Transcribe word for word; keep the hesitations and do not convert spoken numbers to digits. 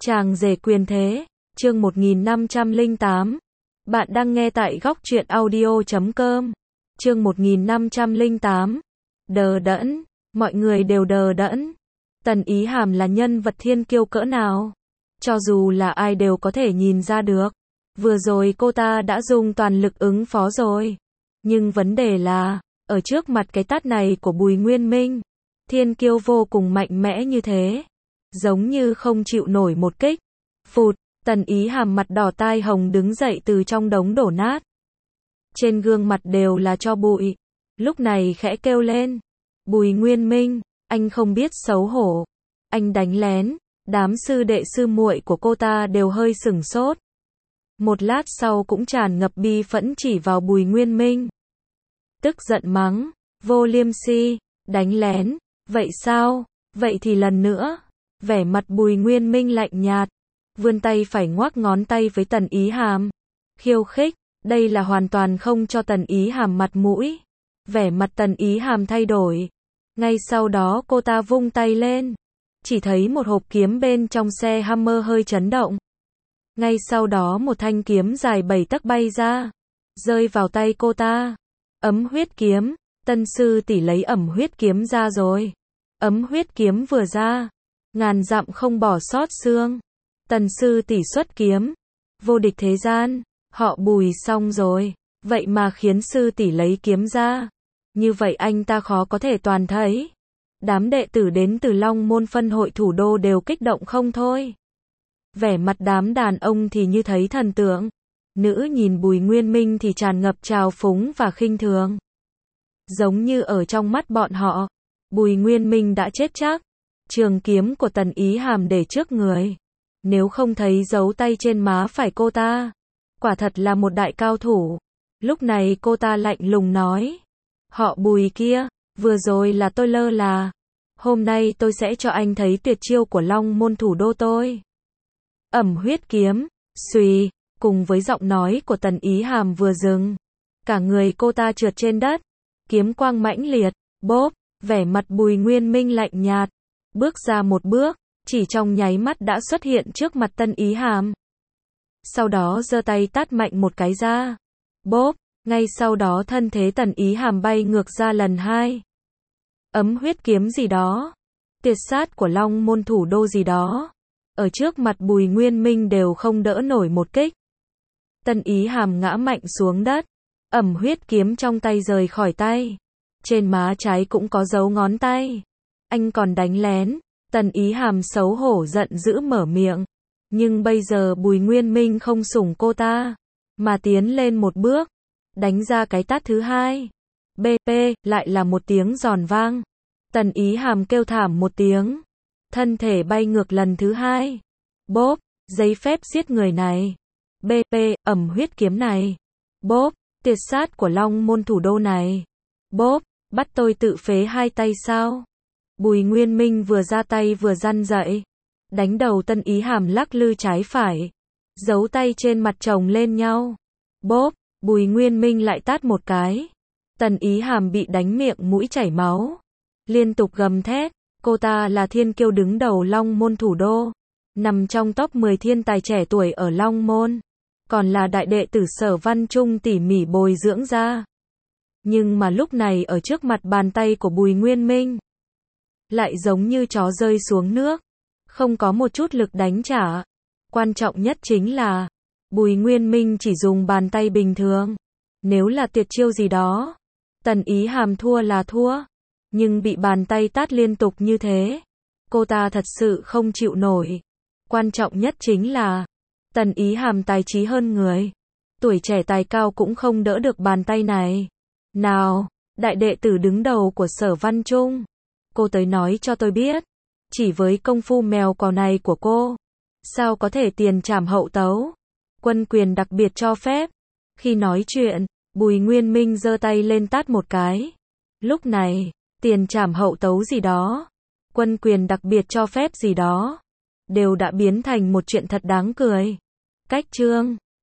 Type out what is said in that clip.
Chàng rể quyền thế, chương một nghìn năm trăm lẻ tám. Bạn đang nghe tại góc truyện audio chấm com. Chương một nghìn năm trăm lẻ tám. Đờ đẫn, mọi người đều đờ đẫn. Tần Ý Hàm là nhân vật thiên kiêu cỡ nào? Cho dù là ai đều có thể nhìn ra được. Vừa rồi cô ta đã dùng toàn lực ứng phó rồi. Nhưng vấn đề là, ở trước mặt cái tát này của Bùi Nguyên Minh, thiên kiêu vô cùng mạnh mẽ như thế, giống như không chịu nổi một kích. Phụt, Tần Ý Hàm mặt đỏ tai hồng đứng dậy từ trong đống đổ nát. Trên gương mặt đều là tro bụi. Lúc này khẽ kêu lên. Bùi Nguyên Minh, anh không biết xấu hổ. Anh đánh lén. Đám sư đệ sư muội của cô ta đều hơi sửng sốt. Một lát sau cũng tràn ngập bi phẫn chỉ vào Bùi Nguyên Minh. Tức giận mắng. Vô liêm si. Đánh lén. Vậy sao? Vậy thì lần nữa. Vẻ mặt Bùi Nguyên Minh lạnh nhạt. Vươn tay phải ngoắc ngón tay với Tần Ý Hàm. Khiêu khích. Đây là hoàn toàn không cho Tần Ý Hàm mặt mũi. Vẻ mặt Tần Ý Hàm thay đổi. Ngay sau đó cô ta vung tay lên. Chỉ thấy một hộp kiếm bên trong xe Hammer hơi chấn động. Ngay sau đó một thanh kiếm dài bảy tấc bay ra. Rơi vào tay cô ta. Ấm huyết kiếm. Tân sư tỷ lấy ẩm huyết kiếm ra rồi. Ấm huyết kiếm vừa ra. Ngàn dặm không bỏ sót xương. Tần sư tỷ xuất kiếm. Vô địch thế gian. Họ Bùi xong rồi. Vậy mà khiến sư tỷ lấy kiếm ra. Như vậy anh ta khó có thể toàn thấy. Đám đệ tử đến từ Long Môn phân hội thủ đô đều kích động không thôi. Vẻ mặt đám đàn ông thì như thấy thần tượng. Nữ nhìn Bùi Nguyên Minh thì tràn ngập trào phúng và khinh thường. Giống như ở trong mắt bọn họ, Bùi Nguyên Minh đã chết chắc. Trường kiếm của Tần Ý Hàm để trước người. Nếu không thấy dấu tay trên má phải cô ta, quả thật là một đại cao thủ. Lúc này cô ta lạnh lùng nói. Họ Bùi kia, vừa rồi là tôi lơ là. Hôm nay tôi sẽ cho anh thấy tuyệt chiêu của Long Môn thủ đô tôi. Ẩm huyết kiếm, xùy, cùng với giọng nói của Tần Ý Hàm vừa dừng. Cả người cô ta trượt trên đất. Kiếm quang mãnh liệt, bốp, vẻ mặt Bùi Nguyên Minh lạnh nhạt. Bước ra một bước, chỉ trong nháy mắt đã xuất hiện trước mặt Tần Ý Hàm. Sau đó giơ tay tát mạnh một cái ra. Bốp, ngay sau đó thân thế Tần Ý Hàm bay ngược ra lần hai. Ấm huyết kiếm gì đó. Tuyệt sát của Long Môn thủ đô gì đó. Ở trước mặt Bùi Nguyên Minh đều không đỡ nổi một kích. Tần Ý Hàm ngã mạnh xuống đất. Ẩm huyết kiếm trong tay rời khỏi tay. Trên má trái cũng có dấu ngón tay. Anh còn đánh lén. Tần Ý Hàm xấu hổ giận dữ mở miệng. Nhưng bây giờ Bùi Nguyên Minh không sủng cô ta, mà tiến lên một bước. Đánh ra cái tát thứ hai. bê pê, lại là một tiếng giòn vang. Tần Ý Hàm kêu thảm một tiếng. Thân thể bay ngược lần thứ hai. Bốp, giấy phép giết người này. bê pê, ẩm huyết kiếm này. Bốp, tuyệt sát của Long Môn thủ đô này. Bốp, bắt tôi tự phế hai tay sao? Bùi Nguyên Minh vừa ra tay vừa răn dậy. Đánh đầu Tần Ý Hàm lắc lư trái phải. Giấu tay trên mặt chồng lên nhau. Bốp, Bùi Nguyên Minh lại tát một cái. Tần Ý Hàm bị đánh miệng mũi chảy máu. Liên tục gầm thét. Cô ta là thiên kiêu đứng đầu Long Môn thủ đô. Nằm trong top mười thiên tài trẻ tuổi ở Long Môn. Còn là đại đệ tử Sở Văn Trung tỉ mỉ bồi dưỡng ra. Nhưng mà lúc này ở trước mặt bàn tay của Bùi Nguyên Minh, lại giống như chó rơi xuống nước. Không có một chút lực đánh trả. Quan trọng nhất chính là, Bùi Nguyên Minh chỉ dùng bàn tay bình thường. Nếu là tuyệt chiêu gì đó, Tần Ý Hàm thua là thua. Nhưng bị bàn tay tát liên tục như thế, cô ta thật sự không chịu nổi. Quan trọng nhất chính là, Tần Ý Hàm tài trí hơn người. Tuổi trẻ tài cao cũng không đỡ được bàn tay này. Nào, đại đệ tử đứng đầu của Sở Văn Trung, cô tới nói cho tôi biết. Chỉ với công phu mèo cò này của cô, sao có thể tiền trảm hậu tấu? Quân quyền đặc biệt cho phép. Khi nói chuyện, Bùi Nguyên Minh giơ tay lên tát một cái. Lúc này, tiền trảm hậu tấu gì đó, quân quyền đặc biệt cho phép gì đó, đều đã biến thành một chuyện thật đáng cười. Cách chương